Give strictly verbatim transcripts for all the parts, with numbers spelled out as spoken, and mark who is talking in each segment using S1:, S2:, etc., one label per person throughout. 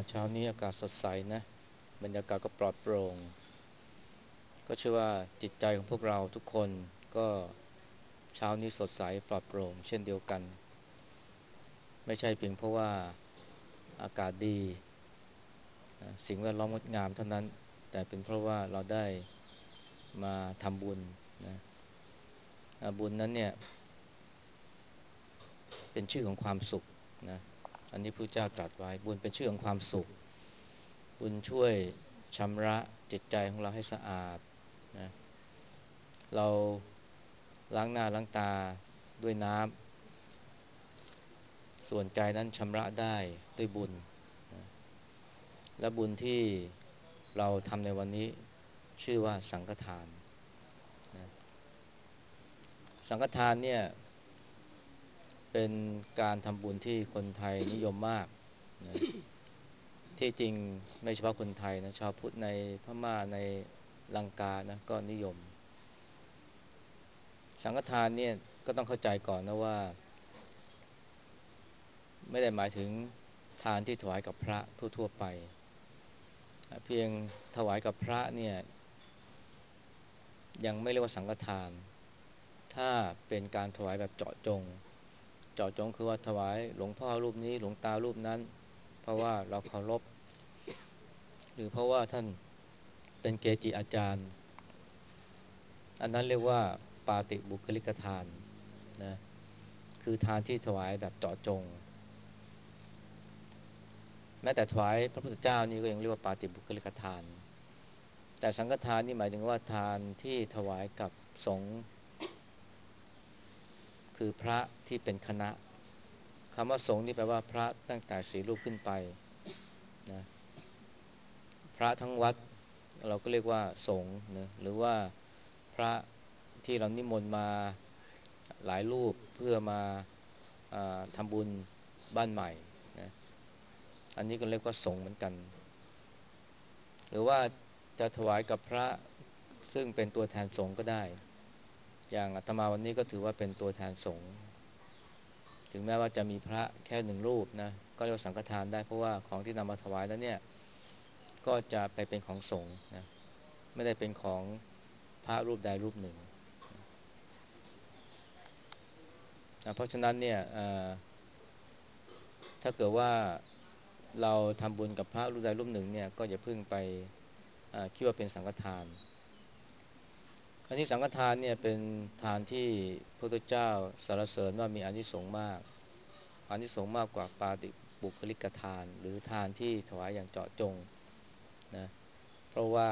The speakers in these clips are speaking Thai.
S1: เช้านี้อากาศสดใสนะบรรยากาศก็ปลอดโปร่งก็เชื่อว่าจิตใจของพวกเราทุกคนก็เช้านี้สดใสปลอดโปร่งเช่นเดียวกันไม่ใช่เพียงเพราะว่าอากาศดีนะสิ่งแวดล้อมงดงามเท่านั้นแต่เป็นเพราะว่าเราได้มาทำบุญนะอ่าบุญนั้นเนี่ยเป็นชื่อของความสุขนะอันนี้พระเจ้าตรัสไว้บุญเป็นชื่อของความสุขบุญช่วยชำระจิตใจของเราให้สะอาดนะเราล้างหน้าล้างตาด้วยน้ำส่วนใจนั้นชำระได้ด้วยบุญนะและบุญที่เราทำในวันนี้ชื่อว่าสังฆทานนะสังฆทานเนี่ยเป็นการทำบุญที่คนไทยนิยมมากนะที่จริงไม่เฉพาะคนไทยนะชาวพุทธในพม่าในลังกานะก็นิยมสังฆทานเนี่ยก็ต้องเข้าใจก่อนนะว่าไม่ได้หมายถึงทานที่ถวายกับพระทั่วๆไปเพียงถวายกับพระเนี่ยยังไม่เรียกว่าสังฆทานถ้าเป็นการถวายแบบเจาะจงเจาะจงคือว่าถวายหลวงพ่อรูปนี้หลวงตารูปนั้นเพราะว่าเราเคารพหรือเพราะว่าท่านเป็นเกจิอาจารย์อันนั้นเรียกว่าปาติบุคลิกทานนะคือทานที่ถวายแบบเจาะจงแม้แต่ถวายพระพุทธเจ้านี่ก็ยังเรียกว่าปาติบุคลิกทานแต่สังฆทานนี่หมายถึงว่าทานที่ถวายกับสงฆ์คือพระที่เป็นคณะคำว่าสงฆ์นี่แปลว่าพระตั้งแต่สี่รูปขึ้นไปนะพระทั้งวัดเราก็เรียกว่าสงฆ์นะหรือว่าพระที่เรานิมนต์มาหลายรูปเพื่อมาทำบุญบ้านใหม่นะอันนี้ก็เรียกว่าสงฆ์เหมือนกันหรือว่าจะถวายกับพระซึ่งเป็นตัวแทนสงฆ์ก็ได้อย่างอาตมาวันนี้ก็ถือว่าเป็นตัวแทนสงฆ์ถึงแม้ว่าจะมีพระแค่หนึ่งรูปนะก็เรียกสังฆทานได้เพราะว่าของที่นำมาถวายแล้วเนี่ยก็จะไปเป็นของสงฆ์นะไม่ได้เป็นของพระรูปใดรูปหนึ่งนะเพราะฉะนั้นเนี่ยถ้าเกิดว่าเราทำบุญกับพระรูปใดรูปหนึ่งเนี่ยก็อย่าเพิ่งไปคิดว่าเป็นสังฆทานคราวนี้สังฆทานเนี่ยเป็นทานที่พระพุทธเจ้าสรรเสริญว่ามีอานิสงส์มากอานิสงส์มากกว่าปาติบุคลิกทานหรือทานที่ถวายอย่างเจาะจงนะเพราะว่า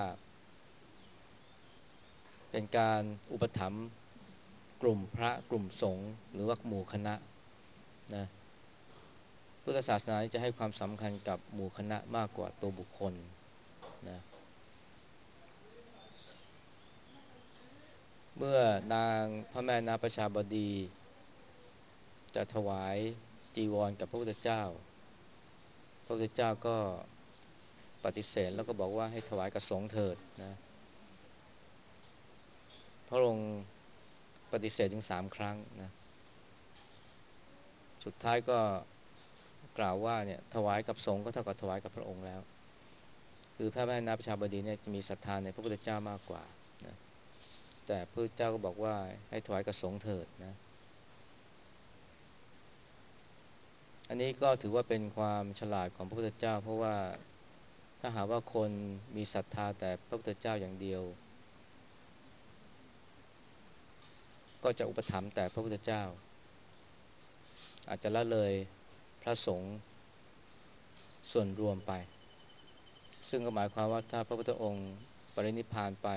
S1: เป็นการอุปถัมภ์กลุ่มพระกลุ่มสงฆ์หรือว่าหมู่คณะนะพุทธศาสนาจะให้ความสำคัญกับหมู่คณะมากกว่าตัวบุคคลนะเมื่อนางพระแม่นาประชาบดีจะถวายจีวรกับพระพุทธเจ้าพระพุทธเจ้าก็ปฏิเสธแล้วก็บอกว่าให้ถวายกับสงฆ์เถิดนะพระองค์ปฏิเสธถึงสามครั้งนะสุดท้ายก็กล่าวว่าเนี่ยถวายกับสงฆ์ก็เท่ากับถวายกับพระองค์แล้วคือพระแม่นาประชาบดีเนี่ยจะมีศรัทธาในพระพุทธเจ้ามากกว่านะแต่พระพุทธเจ้าก็บอกว่าให้ถวายกับสงฆ์เถิดนะอันนี้ก็ถือว่าเป็นความฉลาดของพระพุทธเจ้าเพราะว่าถ้าหากว่าคนมีศรัทธาแต่พระพุทธเจ้าอย่างเดียวก็จะอุปถัมภ์แต่พระพุทธเจ้าอาจจะละเลยพระสงฆ์ส่วนรวมไปซึ่งก็หมายความว่าถ้าพระพุทธองค์ปรินิพพานไป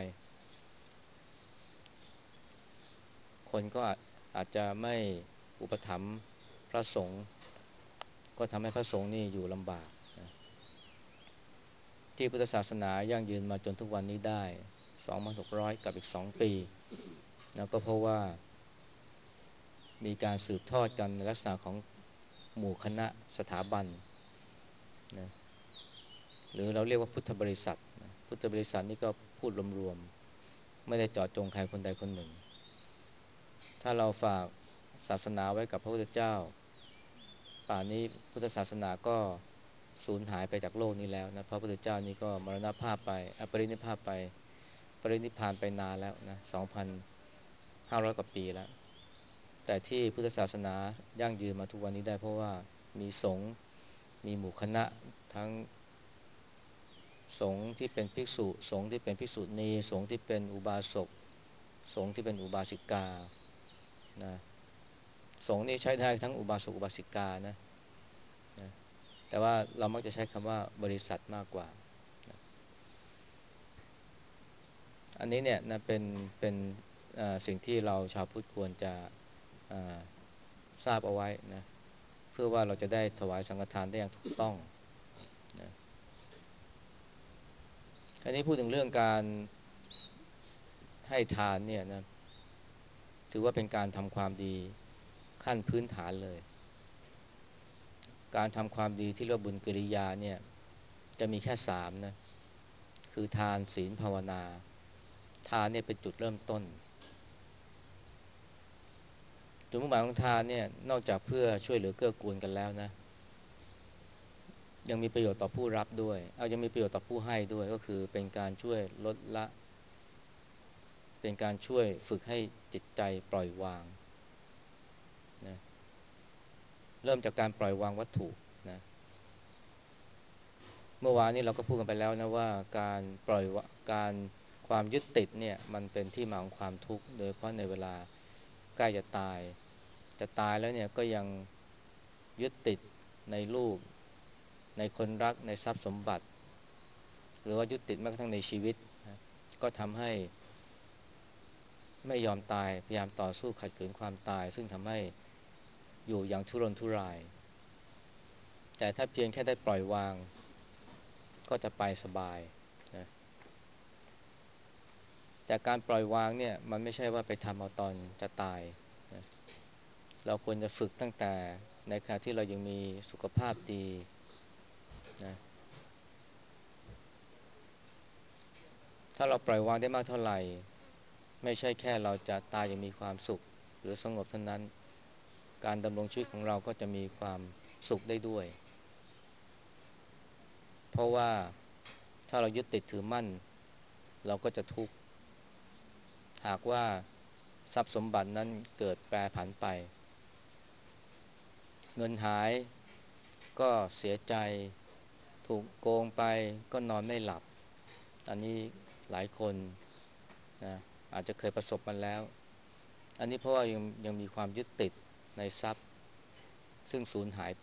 S1: คนก็อาจจะไม่อุปถัมภ์พระสงฆ์ก็ทำให้พระสงฆ์นี่อยู่ลำบากนะที่พุทธศาสนายั่งยืนมาจนทุกวันนี้ได้สองพันหกร้อยกับอีกสองปีนะก็เพราะว่ามีการสืบทอดกันในลักษณะของหมู่คณะสถาบันนะหรือเราเรียกว่าพุทธบริษัทนะพุทธบริษัทนี่ก็พูดรวมๆไม่ได้เจาะจงใครคนใดคนหนึ่งถ้าเราฝากศาสนาไว้กับพระพุทธเจ้าป่านนี้พุทธศาสนาก็สูญหายไปจากโลกนี้แล้วนะพระพุทธเจ้านี่ก็มรณภาพไปอปรินิพพานไปปรินิพพานไปนานแล้วนะสองพันห้าร้อยกว่าปีแล้วแต่ที่พุทธศาสนายั่งยืนมาทุกวันนี้ได้เพราะว่ามีสงฆ์มีหมู่คณะทั้งสงฆ์ที่เป็นภิกษุสงฆ์ที่เป็นภิกษุณีสงฆ์ที่เป็นอุบาสกสงฆ์ที่เป็นอุบาสิกานะสงฆ์นี่ใช้ได้ทั้งอุบาสกอุบาสิกานะนะแต่ว่าเรามักจะใช้คำว่าบริษัทมากกว่านะอันนี้เนี่ยนะเป็นเป็นสิ่งที่เราชาวพุทธควรจะทราบเอาไว้นะเพื่อว่าเราจะได้ถวายสังฆทานได้อย่างถูกต้องนะอันนี้พูดถึงเรื่องการให้ทานเนี่ยนะถือว่าเป็นการทำความดีขั้นพื้นฐานเลยการทำความดีที่เรียกบุญกิริยาเนี่ยจะมีแค่สามนะคือทานศีลภาวนาทานเนี่ยเป็นจุดเริ่มต้นจุดมุ่งหมายของทานเนี่ยนอกจากเพื่อช่วยเหลือเกื้อกูลกันแล้วนะยังมีประโยชน์ต่อผู้รับด้วยเอายังมีประโยชน์ต่อผู้ให้ด้วยก็คือเป็นการช่วยลดละเป็นการช่วยฝึกให้จิตใจปล่อยวางนะเริ่มจากการปล่อยวางวัตถุนะเมื่อวานนี้เราก็พูดกันไปแล้วนะว่าการปล่อยการความยึดติดเนี่ยมันเป็นที่มาของความทุกข์โดยเฉพาะในเวลาใกล้จะตายจะตายแล้วเนี่ยก็ยังยึดติดในลูกในคนรักในทรัพย์สมบัติหรือว่ายึดติดแม้กระทั่งในชีวิตนะก็ทำให้ไม่ยอมตายพยายามต่อสู้ขัดขืนความตายซึ่งทำให้อยู่อย่างทุรนทุรายแต่ถ้าเพียงแค่ได้ปล่อยวางก็จะไปสบายนะแต่การปล่อยวางเนี่ยมันไม่ใช่ว่าไปทำเอาตอนจะตายนะเราควรจะฝึกตั้งแต่ในขณะที่เรายังมีสุขภาพดีนะถ้าเราปล่อยวางได้มากเท่าไหร่ไม่ใช่แค่เราจะตายอย่างมีความสุขหรือสงบเท่านั้นการดำรงชีวิตของเราก็จะมีความสุขได้ด้วยเพราะว่าถ้าเรายึดติดถือมั่นเราก็จะทุกข์หากว่าทรัพย์สมบัตินั้นเกิดแปรผันไปเงินหายก็เสียใจถูกโกงไปก็นอนไม่หลับอันนี้หลายคนนะอาจจะเคยประสบมาแล้วอันนี้เพราะว่ายังยังมีความยึดติดในทรัพย์ซึ่งสูญหายไป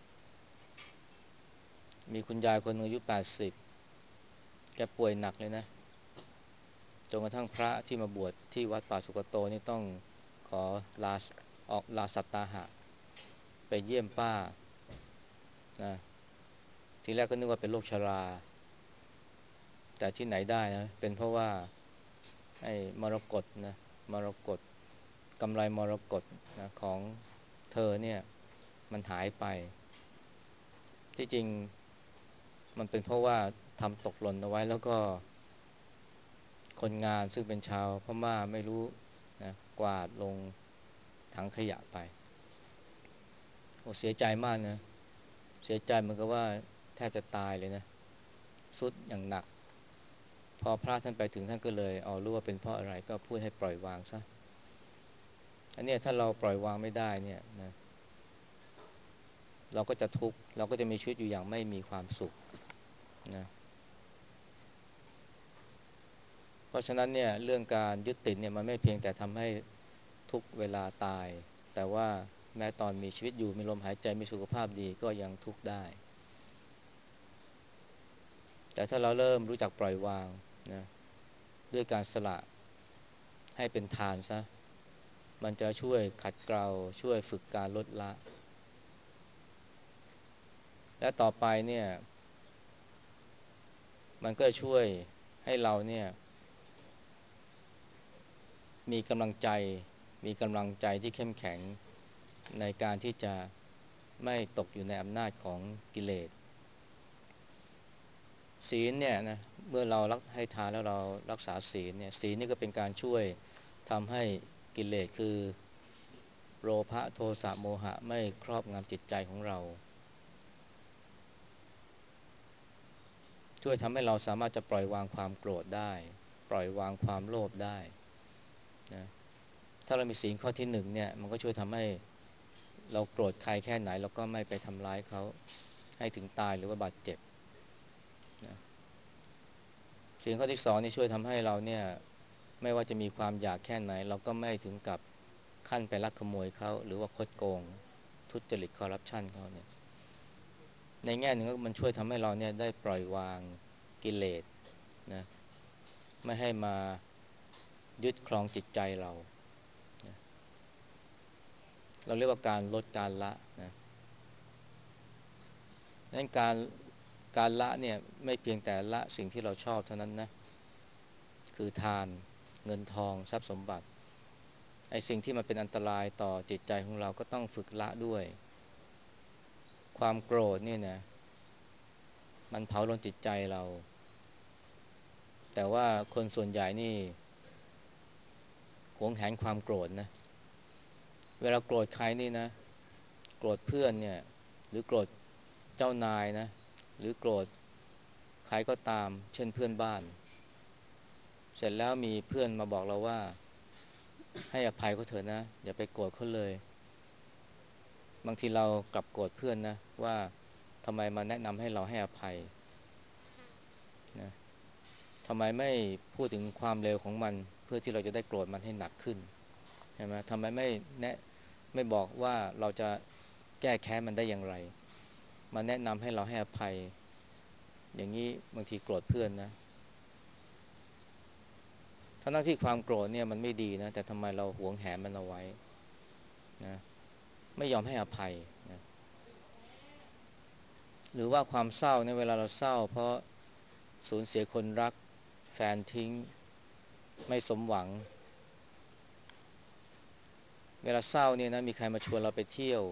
S1: มีคุณยายคนอายุแปดสิบแกป่วยหนักเลยนะจนกระทั่งพระที่มาบวชที่วัดป่าสุกโตนี่ต้องขอลาออกลาสัตตาหะไปเยี่ยมป้านะทีแรกก็นึกว่าเป็นโรคชราแต่ที่ไหนได้นะเป็นเพราะว่าไอ้มรกตนะมรกตกำไรมรกตนะของเธอเนี่ยมันหายไปที่จริงมันเป็นเพราะว่าทำตกหล่นเอาไว้แล้วก็คนงานซึ่งเป็นชาวพม่าไม่รู้นะกวาดลงถังขยะไปโอ้เสียใจมากนะเสียใจเหมือนกับว่าแทบจะตายเลยนะสุดอย่างหนักพอพระท่านไปถึงท่านก็เลยเอารู้ว่าเป็นเพราะอะไรก็พูดให้ปล่อยวางซะอันนี้ถ้าเราปล่อยวางไม่ได้เนี่ยนะเราก็จะทุกข์เราก็จะมีชีวิตอยู่อย่างไม่มีความสุขนะเพราะฉะนั้นเนี่ยเรื่องการยึดติดเนี่ยมันไม่เพียงแต่ทำให้ทุกเวลาตายแต่ว่าแม้ตอนมีชีวิตอยู่มีลมหายใจมีสุขภาพดีก็ยังทุกข์ได้แต่ถ้าเราเริ่มรู้จักปล่อยวางนะด้วยการสละให้เป็นทานซะมันจะช่วยขัดเกลาช่วยฝึกการลดละและต่อไปเนี่ยมันก็ช่วยให้เราเนี่ยมีกำลังใจมีกำลังใจที่เข้มแข็งในการที่จะไม่ตกอยู่ในอำนาจของกิเลสศีลเนี่ยนะเมื่อเรารักให้ทานแล้วเรารักษาศีลเนี่ยศีลนี่ก็เป็นการช่วยทำให้กิเลสคือโลภะโทสะโมหะไม่ครอบงำจิตใจของเราช่วยทำให้เราสามารถจะปล่อยวางความโกรธได้ปล่อยวางความโลภได้นะถ้าเรามีศีลข้อที่หนึ่งเนี่ยมันก็ช่วยทำให้เราโกรธใครแค่ไหนเราก็ไม่ไปทำร้ายเขาให้ถึงตายหรือว่าบาดเจ็บนะศีลข้อที่สองนี่ช่วยทำให้เราเนี่ยไม่ว่าจะมีความอยากแค่ไหนเราก็ไม่ถึงกับขั้นไปลักขโมยเขาหรือว่าคดโกงทุจริตคอร์รัปชันเขาเนี่ยในแง่หนึ่งก็มันช่วยทำให้เราเนี่ยได้ปล่อยวางกิเลสนะไม่ให้มายึดครองจิตใจเรานะเราเรียกว่าการลดการละนะนั้นการการละเนี่ยไม่เพียงแต่ละสิ่งที่เราชอบเท่านั้นนะคือทานเงินทองทรัพย์สมบัติไอ้สิ่งที่มันเป็นอันตรายต่อจิตใจของเราก็ต้องฝึกละด้วยความโกรธเนี่ยนะมันเผาลนจิตใจเราแต่ว่าคนส่วนใหญ่นี่หวงแหนความโกรธนะเวลาโกรธใครนี่นะโกรธเพื่อนเนี่ยหรือโกรธเจ้านายนะหรือโกรธใครก็ตามเช่นเพื่อนบ้านเสร็จแล้วมีเพื่อนมาบอกเราว่าให้อภัยเขาเถอะนะอย่าไปโกรธเขาเลยบางทีเรากลับโกรธเพื่อนนะว่าทำไมมาแนะนำให้เราให้อภัยนะทำไมไม่พูดถึงความเลวของมันเพื่อที่เราจะได้โกรธมันให้หนักขึ้นใช่ไหมทำไมไม่แนะไม่บอกว่าเราจะแก้แค้นมันได้อย่างไรมาแนะนำให้เราให้อภัยอย่างนี้บางทีโกรธเพื่อนนะทั้งที่ความโกรธเนี่ยมันไม่ดีนะแต่ทำไมเราหวงแหนมันเอาไว้นะไม่ยอมให้อภัยนะหรือว่าความเศร้าเนี่ยเวลาเราเศร้าเพราะสูญเสียคนรักแฟนทิ้งไม่สมหวังเวลาเศร้าเนี่ยนะมีใครมาชวนเราไปเที่ยว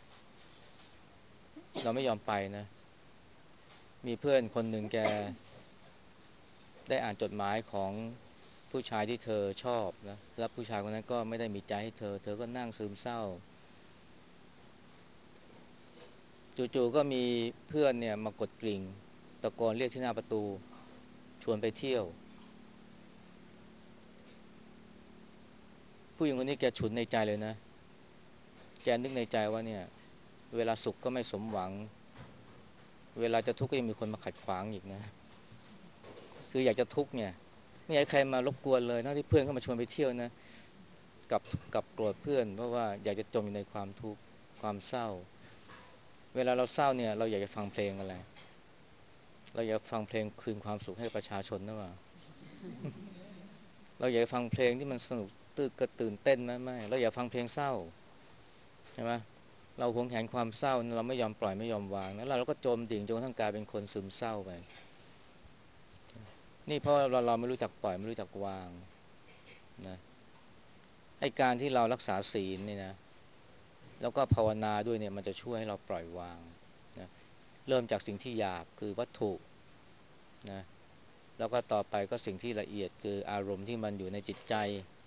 S1: เราไม่ยอมไปนะมีเพื่อนคนหนึ่งแกได้อ่านจดหมายของผู้ชายที่เธอชอบนะแล้วผู้ชายคนนั้นก็ไม่ได้มีใจให้เธอเธอก็นั่งซึมเศร้าจู่ๆก็มีเพื่อนเนี่ยมากดกริ่งตะโกนเรียกที่หน้าประตูชวนไปเที่ยวผู้หญิงคนนี้แกฉุนในใจเลยนะแกนึกในใจว่าเนี่ยเวลาสุขก็ไม่สมหวังเวลาจะทุกข์ก็ยังมีคนมาขัดขวางอีกนะคืออยากจะทุกข์เนี่ยไม่อยากให้ใครมารบกวนเลยทั้งที่เพื่อนเข้ามาชวนไปเที่ยวนะกับกับโกรธเพื่อนเพราะว่าอยากจะจมอยู่ในความทุกข์ความเศร้าเวลาเราเศร้าเนี่ยเราอยากจะฟังเพลงอะไรเราอยากฟังเพลงคืนความสุขให้ประชาชนนะว่าเราอยากฟังเพลงที่มันสนุกตื่นกระตื่นเต้นไหมไม่เราอยากฟังเพลงเศร้าใช่ไหมเราหวงแหนความเศร้าเราไม่ยอมปล่อยไม่ยอมวางแล้วเราก็จมดิ่งจนกระทั่งกลายเป็นคนซึมเศร้าไปนี่เพราะเราเราไม่รู้จักปล่อยไม่รู้จักวางนะไอ้การที่เรารักษาศีลนี่นะแล้วก็ภาวนาด้วยเนี่ยมันจะช่วยให้เราปล่อยวางนะเริ่มจากสิ่งที่หยาบคือวัตถุนะแล้วก็ต่อไปก็สิ่งที่ละเอียดคืออารมณ์ที่มันอยู่ในจิตใจ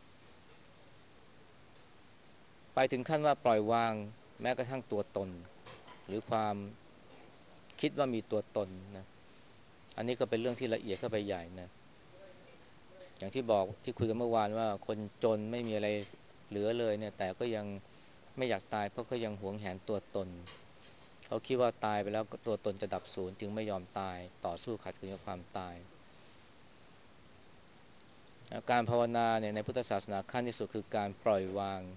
S1: ไปถึงขั้นว่าปล่อยวางแม้กระทั่งตัวตนหรือความคิดว่ามีตัวตนนะอันนี้ก็เป็นเรื่องที่ละเอียดเข้าไปใหญ่นะอย่างที่บอกที่คุยกันเมื่อวานว่าคนจนไม่มีอะไรเหลือเลยเนี่ยแต่ก็ยังไม่อยากตายเพราะเขายังหวงแหนตัวตนเขาคิดว่าตายไปแล้วตัวตนจะดับสูญจึงไม่ยอมตายต่อสู้ขัดขืนกับความตายการภาวนาเนี่ยในพุทธศาสนาขั้นที่สุดคือการปล่อยวาง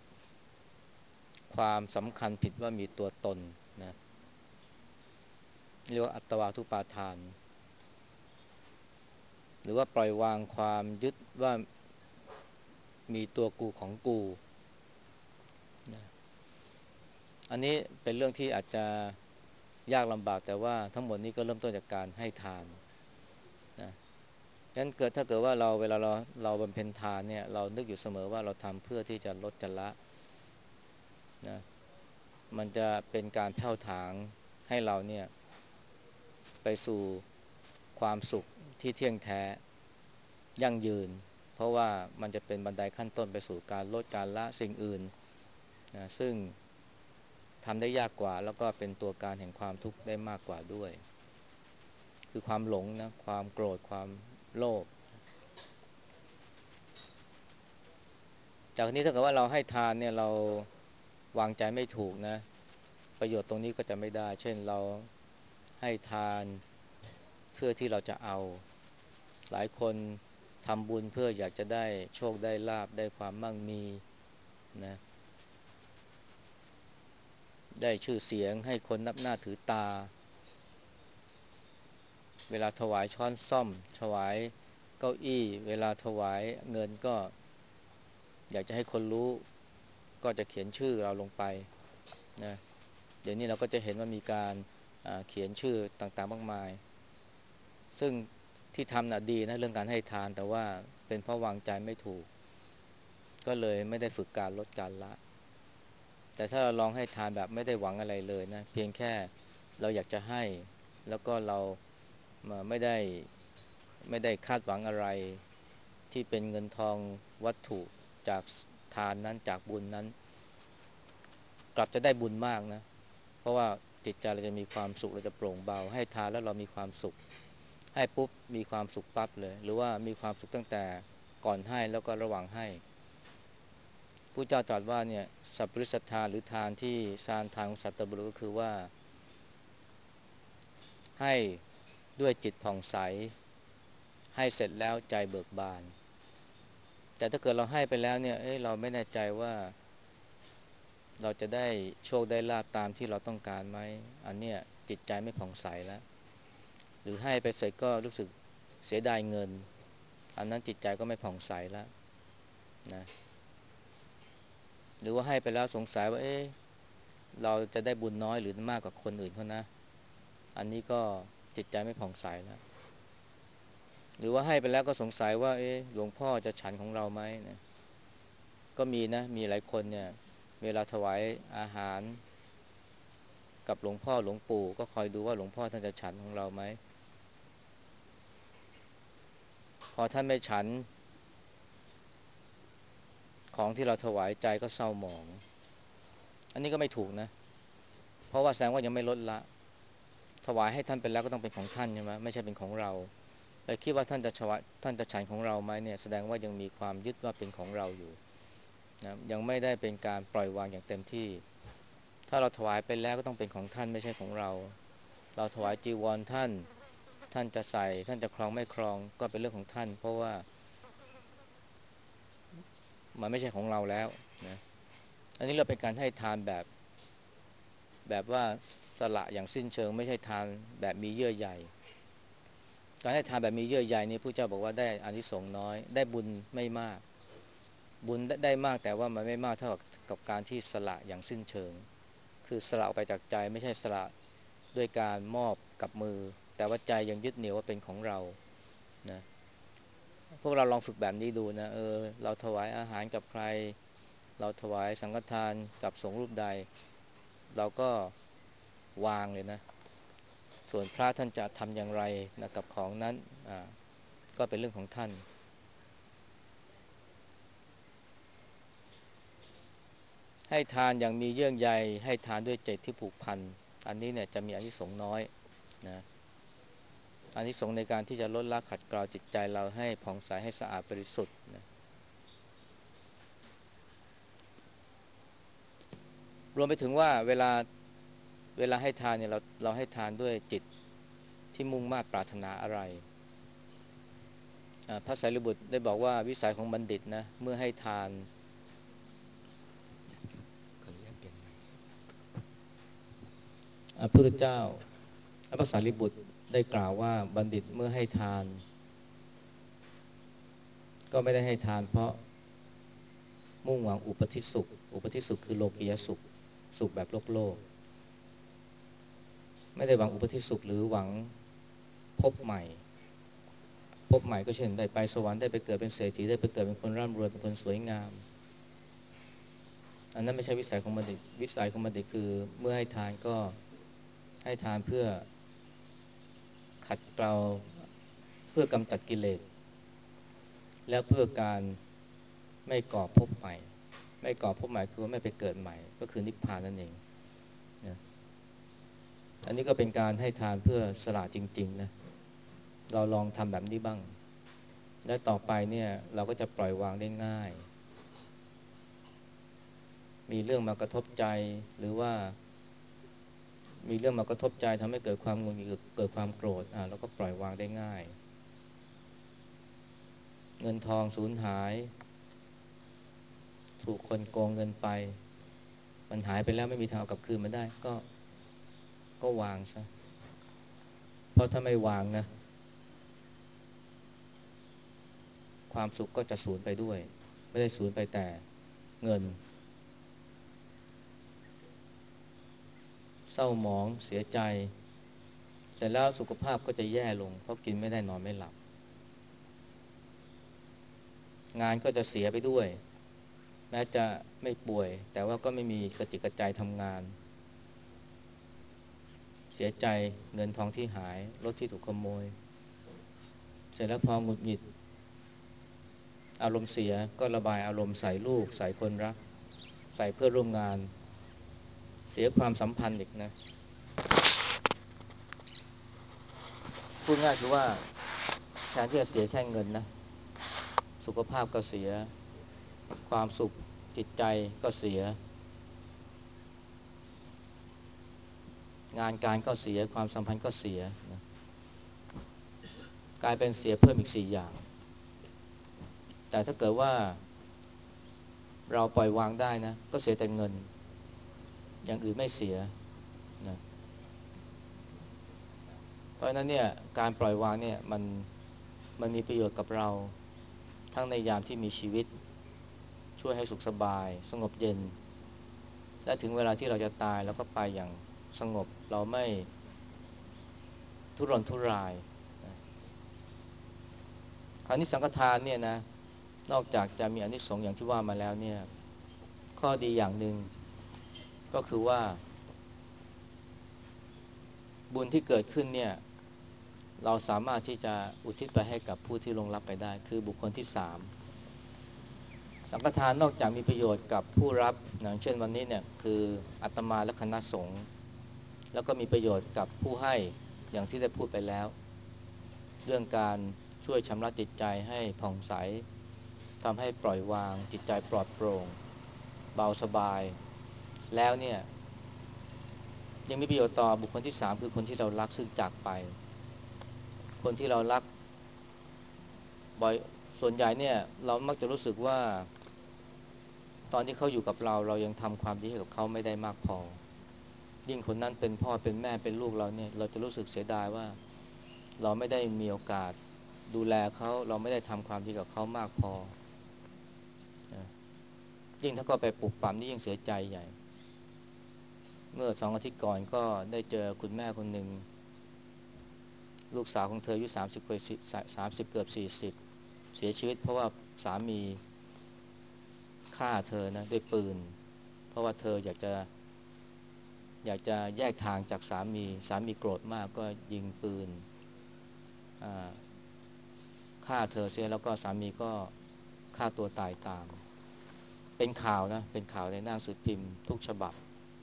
S1: ความสำคัญผิดว่ามีตัวตนนะเรียกว่าอัตวาทุปาทานหรือว่าปล่อยวางความยึดว่ามีตัวกูของกูนะอันนี้เป็นเรื่องที่อาจจะยากลำบากแต่ว่าทั้งหมดนี้ก็เริ่มต้นจากการให้ทานนะงั้นเกิดถ้าเกิดว่าเราเวลาเราเราบำเพ็ญทานเนี่ยเรานึกอยู่เสมอว่าเราทำเพื่อที่จะลดจะละนะมันจะเป็นการแผ่วถางให้เราเนี่ยไปสู่ความสุขที่เที่ยงแท้ยั่งยืนเพราะว่ามันจะเป็นบันไดขั้นต้นไปสู่การลดการละสิ่งอื่นนะซึ่งทำได้ยากกว่าแล้วก็เป็นตัวการแห่งความทุกข์ได้มากกว่าด้วยคือความหลงนะความโกรธความโลภจากนี้ถ้าเกิดว่าเราให้ทานเนี่ยเราวางใจไม่ถูกนะประโยชน์ตรงนี้ก็จะไม่ได้เช่นเราให้ทานเพื่อที่เราจะเอาหลายคนทำบุญเพื่ออยากจะได้โชคได้ลาภได้ความมั่งมีนะได้ชื่อเสียงให้คนนับหน้าถือตาเวลาถวายช้อนส้อมถวายเก้าอี้เวลาถวายเงินก็อยากจะให้คนรู้ก็จะเขียนชื่อเราลงไปนะเดี๋ยวนี้เราก็จะเห็นว่ามีการเขียนชื่อต่างๆมากมายซึ่งที่ทำน่ะดีนะเรื่องการให้ทานแต่ว่าเป็นเพราะวางใจไม่ถูกก็เลยไม่ได้ฝึกการลดการละแต่ถ้าเราลองให้ทานแบบไม่ได้หวังอะไรเลยนะเพียงแค่เราอยากจะให้แล้วก็เราไม่ได้ไม่ได้คาดหวังอะไรที่เป็นเงินทองวัตถุจากทานนั้นจากบุญนั้นกลับจะได้บุญมากนะเพราะว่าจิตใจเราจะมีความสุขเราจะโปร่งเบาให้ทานแล้วเรามีความสุขให้ปุ๊บมีความสุขปั๊บเลยหรือว่ามีความสุขตั้งแต่ก่อนให้แล้วก็ระหว่างให้ผู้เจ้าตรัสว่าเนี่ยสัพพริสทานหรือทานที่ทานทางสัตตบุรุษก็คือว่าให้ด้วยจิตผ่องใสให้เสร็จแล้วใจเบิกบานแต่ถ้าเกิดเราให้ไปแล้วเนี่ยเอ้ยเราไม่แน่ใจว่าเราจะได้โชคได้ลาภตามที่เราต้องการไหมอันเนี้ยจิตใจไม่ผ่องใสแล้วหรือให้ไปเสร็จก็รู้สึกเสียดายเงินอันนั้นจิตใจก็ไม่ผ่องใสแล้วนะหรือว่าให้ไปแล้วสงสัยว่าเอ๊ะเราจะได้บุญน้อยหรือมากกว่าคนอื่นเขานะอันนี้ก็จิตใจไม่ผ่องใสแล้วหรือว่าให้ไปแล้วก็สงสัยว่าเอ๊ะหลวงพ่อจะฉันของเราไหมนะก็มีนะมีหลายคนเนี่ยเวลาถวายอาหารกับหลวงพ่อหลวงปู่ก็คอยดูว่าหลวงพ่อท่านจะฉันของเราไหมพอท่านไม่ฉันของที่เราถวายใจก็เศร้าหมองอันนี้ก็ไม่ถูกนะเพราะว่าแสดงว่ายังไม่ลดละถวายให้ท่านไปแล้วก็ต้องเป็นของท่านใช่ไหมไม่ใช่เป็นของเราแต่คิดว่าท่านจะถวายท่านจะฉันของเราไหมเนี่ยแสดงว่ายังมีความยึดว่าเป็นของเราอยู่นะยังไม่ได้เป็นการปล่อยวางอย่างเต็มที่ถ้าเราถวายไปแล้วก็ต้องเป็นของท่านไม่ใช่ของเราเราถวายจีวรท่านท่านจะใส่ท่านจะครองไม่ครองก็เป็นเรื่องของท่านเพราะว่ามันไม่ใช่ของเราแล้วนะอันนี้เราเป็นการให้ทานแบบแบบว่าสละอย่างสิ้นเชิงไม่ใช่ทานแบบมีเยื่อใยการให้ทานแบบมีเยื่อใยนี่พระเจ้าบอกว่าได้อานิสงส์น้อยได้บุญไม่มากบุญได้มากแต่ว่ามันไม่มากเท่ากับการที่สละอย่างสิ้นเชิงคือสละออกไปจากใจไม่ใช่สละด้วยการมอบกับมือแต่ว่าใจยังยึดเหนี่ยวว่าเป็นของเรานะพวกเราลองฝึกแบบนี้ดูนะเออเราถวายอาหารกับใครเราถวายสังฆทานกับสงฆ์รูปใดเราก็วางเลยนะส่วนพระท่านจะทำอย่างไรนะกับของนั้นอ่าก็เป็นเรื่องของท่านให้ทานอย่างมีเยื่อใยให้ทานด้วยใจที่ผูกพันอันนี้เนี่ยจะมีอานิสงส์น้อยนะอานิสงส์ในการที่จะลดละขัดเกลาจิตใจเราให้ผ่องใสให้สะอาดบริสุทธิ์นะรวมไปถึงว่าเวลาเวลาให้ทานเนี่ยเราเราให้ทานด้วยจิตที่มุ่งมา่ปรารถนาอะไรพระไตรปิฎกได้บอกว่าวิสัยของบัณฑิตนะเมื่อให้ทานขออนุญาตเปลี่ยนใหม่พระพุทธเจ้าพระสารีบุตรได้กล่าวว่าบัณฑิตเมื่อให้ทานก็ไม่ได้ให้ทานเพราะมุ่งหวังอุปธิสุขอุปธิสุขคือโลกียสุขสุขแบบโลกโลกไม่ได้หวังอุปธิสุขหรือหวังพบใหม่พบใหม่ก็เช่นได้ไปสวรรค์ได้ไปเกิดเป็นเศรษฐีได้ไปเกิดเป็นคนร่ำรวยเป็นคนสวยงามอันนั้นไม่ใช่วิสัยของบัณฑิตวิสัยของบัณฑิตคือเมื่อให้ทานก็ให้ทานเพื่อขัดเกลาเพื่อกำจัดกิเลสและเพื่อการไม่ก่อภพใหม่ไม่ก่อภพใหม่คือไม่ไปเกิดใหม่ก็คือนิพพานนั่นเองนะอันนี้ก็เป็นการให้ทานเพื่อสละจริงๆนะเราลองทำแบบนี้บ้างและต่อไปเนี่ยเราก็จะปล่อยวางได้ง่ายมีเรื่องมากระทบใจหรือว่ามีเรื่องมากระทบใจทำให้เกิดความงุนงิดเกิดความโกรธอ่าเราก็ปล่อยวางได้ง่ายเงินทองสูญหายถูกคนโกงเงินไปมันหายไปแล้วไม่มีทางเอากลับคืนมาได้ก็ก็วางซะเพราะถ้าไม่วางนะความสุขก็จะสูญไปด้วยไม่ได้สูญไปแต่เงินเศร้าหมองเสียใจเสร็จแล้วสุขภาพก็จะแย่ลงเพราะกินไม่ได้นอนไม่หลับงานก็จะเสียไปด้วยแม้จะไม่ป่วยแต่ว่าก็ไม่มีกระจิตกระใจทำงานเสียใจเงินทองที่หายรถที่ถูกขโมยเสร็จแล้วพอหงุดหงิดอารมณ์เสียก็ระบายอารมณ์ใส่ลูกใส่คนรักใส่เพื่อนร่วมงานเสียความสัมพันธ์อีกนะพูดง่ายคือว่าแทนที่จะเสียแค่เงินนะสุขภาพก็เสียความสุขจิตใจก็เสียงานการก็เสียความสัมพันธ์ก็เสียนะกลายเป็นเสียเพิ่มอีกสี่อย่างแต่ถ้าเกิดว่าเราปล่อยวางได้นะก็เสียแต่เงินอย่างอื่นไม่เสียนะเพราะฉะนั้นเนี่ยการปล่อยวางเนี่ยมันมันมีประโยชน์กับเราทั้งในยามที่มีชีวิตช่วยให้สุขสบายสงบเย็นและถึงเวลาที่เราจะตายเราก็ไปอย่างสงบเราไม่ทุรนทุรายนะคราวนี้สังฆทานเนี่ยนะนอกจากจะมีอานิสงส์อย่างที่ว่ามาแล้วเนี่ยข้อดีอย่างหนึ่งก็คือว่าบุญที่เกิดขึ้นเนี่ยเราสามารถที่จะอุทิศไปให้กับผู้ที่ล่วงลับไปได้คือบุคคลที่สามสังฆทานนอกจากมีประโยชน์กับผู้รับอย่างเช่นวันนี้เนี่ยคืออาตมาและคณะสงฆ์แล้วก็มีประโยชน์กับผู้ให้อย่างที่ได้พูดไปแล้วเรื่องการช่วยชำระจิตใจให้ผ่องใสทำให้ปล่อยวางจิตใจปลอดโปร่งเบาสบายแล้วเนี่ยยังมีประโยชน์ต่อบุคคลที่สามคือคนที่เรารักซึ่งจากไปคนที่เรารักบ่อยส่วนใหญ่เนี่ยเรามักจะรู้สึกว่าตอนที่เขาอยู่กับเราเรายังทำความดีให้กับเขาไม่ได้มากพอยิ่งคนนั้นเป็นพ่อเป็นแม่เป็นลูกเราเนี่ยเราจะรู้สึกเสียดายว่าเราไม่ได้มีโอกาสดูแลเขาเราไม่ได้ทำความดีกับเขามากพอนะยิ่งถ้าก็ไปปลุกปลัมนี่ยิ่งเสียใจใหญ่เมื่อสองอาทิตย์ก่อนก็ได้เจอคุณแม่คนหนึ่งลูกสาวของเธออายุสามสิบเกือบสามสิบเกือบสี่สิบเสียชีวิตเพราะว่าสามีฆ่าเธอนะด้วยปืนเพราะว่าเธออยากจะอยากจะแยกทางจากสามีสามีโกรธมากก็ยิงปืนฆ่าเธอเสียแล้วก็สามีก็ฆ่าตัวตายตามเป็นข่าวนะเป็นข่าวในหน้าหนังสือพิมพ์ทุกฉบับ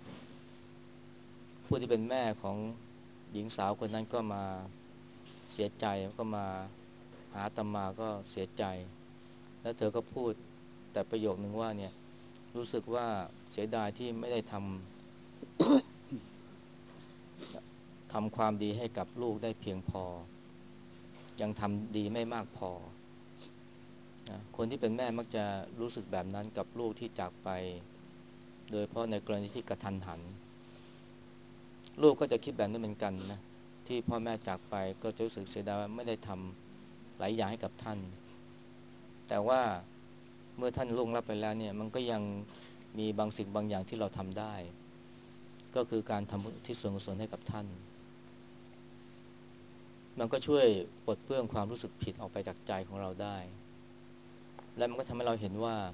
S1: ผู้ที่เป็นแม่ของหญิงสาวคนนั้นก็มาเสียใจก็มาหาอาตมาก็เสียใจแล้วเธอก็พูดแต่ประโยคนึงว่าเนี่ยรู้สึกว่าเสียดายที่ไม่ได้ทำทำความดีให้กับลูกได้เพียงพอยังทำดีไม่มากพอนะคนที่เป็นแม่มักจะรู้สึกแบบนั้นกับลูกที่จากไปโดยเพราะในกรณีที่กระทันหันลูกก็จะคิดแบบนั้นเหมือนกันนะที่พ่อแม่จากไปก็จะรู้สึกเสียดายว่าไม่ได้ทำหลายอย่างให้กับท่านแต่ว่าเมื่อท่านล่วงลับไปแล้วเนี่ยมันก็ยังมีบางสิ่งบางอย่างที่เราทำได้ก็คือการทำที่ส่วนกุศลให้กับท่านมันก็ช่วยปลดเปลื้องความรู้สึกผิดออกไปจากใจของเราได้และมันก็ทำให้เราเห็นว่า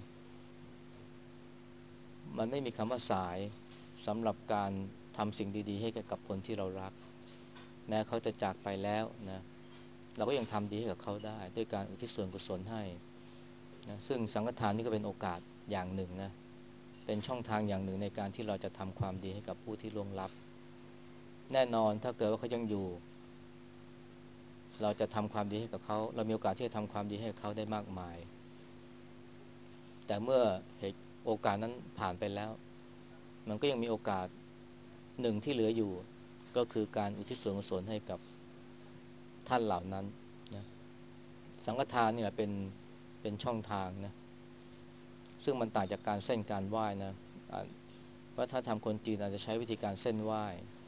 S1: มันไม่มีคำว่าสายสำหรับการทำสิ่งดีๆให้กับคนที่เรารักแม้เขาจะจากไปแล้วนะเราก็ยังทำดีให้กับเขาได้ด้วยการอุทิศส่วนกุศลให้นะซึ่งสังฆทานนี่ก็เป็นโอกาสอย่างหนึ่งนะเป็นช่องทางอย่างหนึ่งในการที่เราจะทำความดีให้กับผู้ที่ล่วงลับแน่นอนถ้าเกิดว่าเขายังอยู่เราจะทำความดีให้กับเขาเรามีโอกาสที่จะทำความดีให้เขาได้มากมายแต่เมื่อเหตุโอกาสนั้นผ่านไปแล้วมันก็ยังมีโอกาสหนึ่งที่เหลืออยู่ก็คือการอุทิศส่วนกุศลให้กับท่านเหล่านั้นนะสังฆทานนี่แหละเป็นเป็นช่องทางนะซึ่งมันต่างจากการเส้นการไหว้นะว่าถ้าทำคนจีนอาจจะใช้วิธีการเส้นไหว้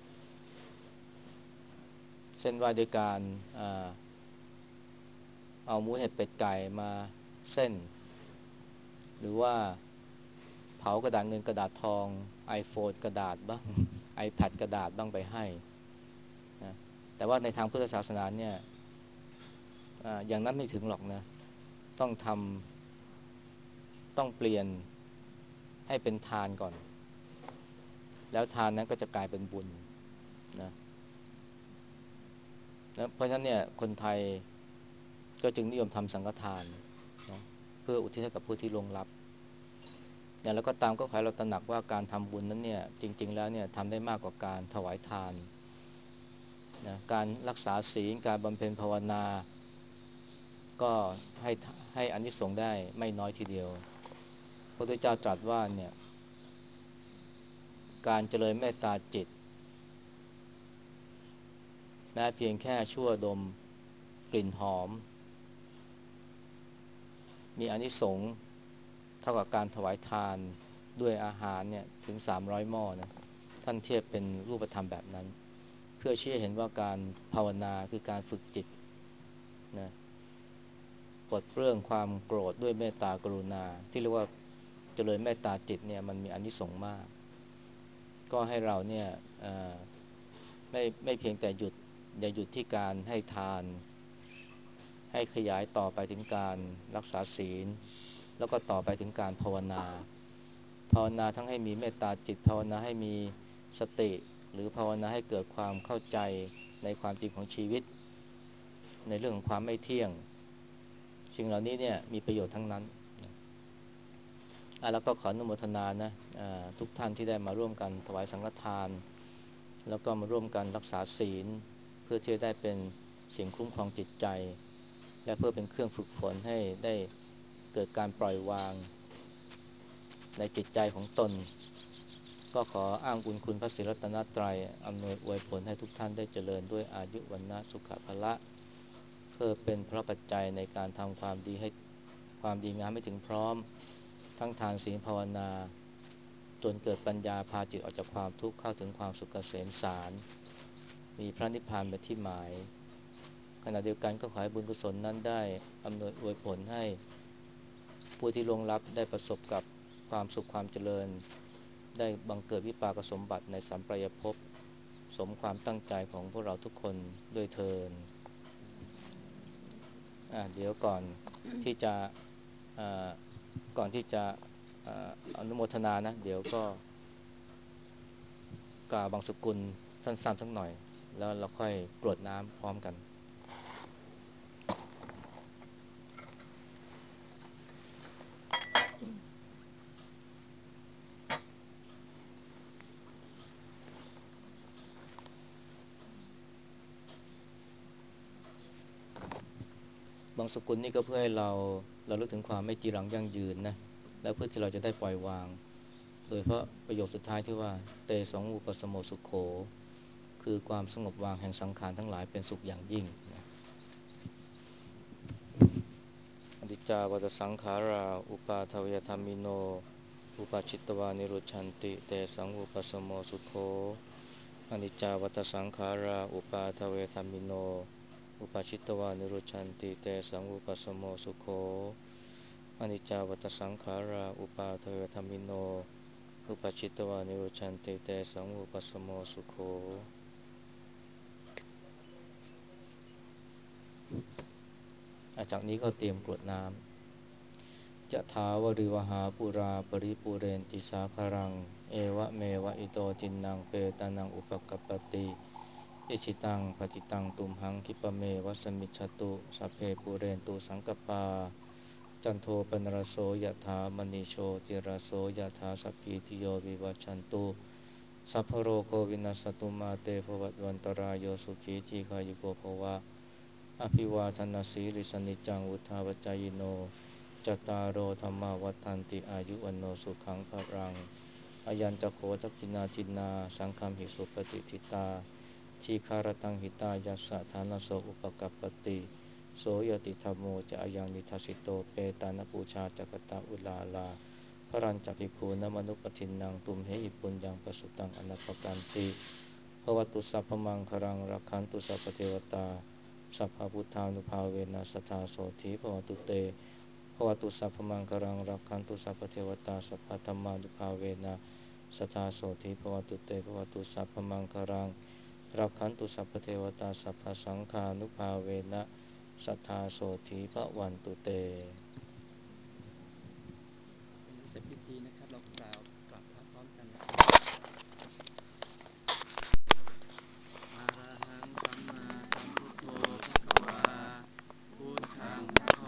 S1: เส้นไหว้โดยการเอาหมูเห็ดเป็ดไก่มาเส้นหรือว่าเผากระดาษเงินกระดาษทอง iPhone กระดาษบ้าง iPad กระดาษบ้างไปให้นะแต่ว่าในทางพุทธศาสนาเนี่ยออย่างนั้นไม่ถึงหรอกนะต้องทำต้องเปลี่ยนให้เป็นทานก่อนแล้วทานนั้นก็จะกลายเป็นบุญนะนะเพราะฉะนั้นเนี่ยคนไทยก็จึงนิยมทำสังฆทานนะเพื่ออุทิศให้กับผู้ที่ล่วงลับอย่างแล้วก็ตามก็ขอให้เราตระหนักว่าการทำบุญนั้นเนี่ยจริงๆแล้วเนี่ยทำได้มากกว่าการถวายทานนะการรักษาศีลการบำเพ็ญภาวนาก็ให้ให้อานิสงส์ได้ไม่น้อยทีเดียวพระพุทธเจ้าตรัสว่าเนี่ยการเจริญเมตตาจิตแม้เพียงแค่ชั่วดมกลิ่นหอมมีอานิสงส์เท่ากับการถวายทานด้วยอาหารเนี่ยถึงสามร้อยหม้อนะท่านเทียบเป็นรูปธรรมแบบนั้นเพื่อชี้ให้เห็นว่าการภาวนาคือการฝึกจิตนะปลดเปลื้องความโกรธด้วยเมตตากรุณาที่เรียกว่าเจริญเมตตาจิตเนี่ยมันมีอานิสงส์มากก็ให้เราเนี่ยไม่ไม่เพียงแต่หยุดอย่าหยุดที่การให้ทานให้ขยายต่อไปถึงการรักษาศีลแล้วก็ต่อไปถึงการภาวนาภาวนาทั้งให้มีเมตตาจิตภาวนาให้มีสติหรือภาวนาให้เกิดความเข้าใจในความจริงของชีวิตในเรื่องของความไม่เที่ยงสิ่งเหล่านี้เนี่ยมีประโยชน์ทั้งนั้นอ่ะแล้วก็ขออนุโมทนานะทุกท่านที่ได้มาร่วมกันถวายสังฆทานแล้วก็มาร่วมกันรักษาศีลเพื่อที่จะได้เป็นสิ่งคุ้มครองจิตใจและเพื่อเป็นเครื่องฝึกฝนให้ได้เกิดการปล่อยวางในจิตใจของตนก็ขออ้างบุญคุณพระศรีรัตนตรัยอำนวยอวยผลให้ทุกท่านได้เจริญด้วยอายุวรรณะสุขภละเพื่อเป็นพระปัจจัยในการทำความดีให้ความดีงามให้ถึงพร้อมทั้งทานศีลภาวนาจนเกิดปัญญาพาจิตออกจากความทุกข์เข้าถึงความสุขเกษมสารมีพระนิพพานเป็นที่หมายขณะเดียวกันก็ขอให้บุญกุศลนั้นได้อำนวยอวยผลให้ผู้ที่ล่วงลับได้ประสบกับความสุขความเจริญได้บังเกิดวิปากสมบัติในสัมปรายภพสมความตั้งใจของพวกเราทุกคนด้วยเทินอ่ะเดี๋ยวก่อนที่จะอ่าก่อนที่จะอ่าอนุโมทนานะเดี๋ยวก็กล่าวบางสกุลสั้นๆสักหน่อยแล้วเราค่อยกรวดน้ำพร้อมกันบางสกุลนี่ก็เพื่อให้เราเราลึกถึงความไม่จีรังยั่งยืนนะและเพื่อที่เราจะได้ปล่อยวางโดยเพราะประโยคสุดท้ายที่ว่าเตสังอุปสมโมสุขโขคือความสงบวางแห่งสังขารทั้งหลายเป็นสุขอย่างยิ่งนะอนิจจาวัฏสังขาราอุปาทวยธรรมิโนอุปาชิตวานิรุชันติเตสังอุปสมโมสุขโขอนิจจาวัฏสังขาราอุปาทวยธรรมิโนอุปาชิตวานิรุชันติเตสังอุปสมโมสุขโขอนิจจาวัฏสังขาราอุปาทวยธรรมิโนอุปชิตวานิโรชันติเตสังอุปสมโมสุโขจากนี้ก็เตรียมกรวดน้ำยะถาวริวหาปุราปริปูเรนติสาคารังเอวะเมวะอิโตทินังเปตานังอุปกปปติอิชิตังปฏิตังตุมหังคิปะเมวะสมิจฉตุสัพเพปูเรนตุสังกปาจันโทปนรโสยะถามณีโชติรโสยะถาสัพพิติโยวิวัชชันตุสัพพโรโควินัสตุมาเตภวัตวันตรายโยสุขีทีขายุโกภวะอภิวาทนาสีลิสนิจังวุธาปจายโนจตารโอธรรมาวัฏันติอายุวันโนสุขังภรังอายัญจะโคทักกินาทินาสังฆมหิสุปฏิทิตาทีคารตังหิตายัสสะฐานโสอุปกัปปติโสยติธรรมโมจะอายังนิทัสสิโตเปตานปูชาจักตะอุลาลาพระรัญจภิกขุนมนุปทินนางตุมเหหิปุญญังปสุตังอนัปปกันติภวตุสัพพมังครังรักขันตุสัพพเทวตาสัพพพุทธานุภาเวนัสธาโสธีภวตุเตภวตุสัพพมังครังรักขันตุสัพพเทวตาสัพพธรรมานุภาเวนัสธาโสธีภวตุเตภวตุสัพพมังครังรักขันตุสัพพเทวตาสัพพสังฆานุภาเวนัสธาโสธีภวันตุเต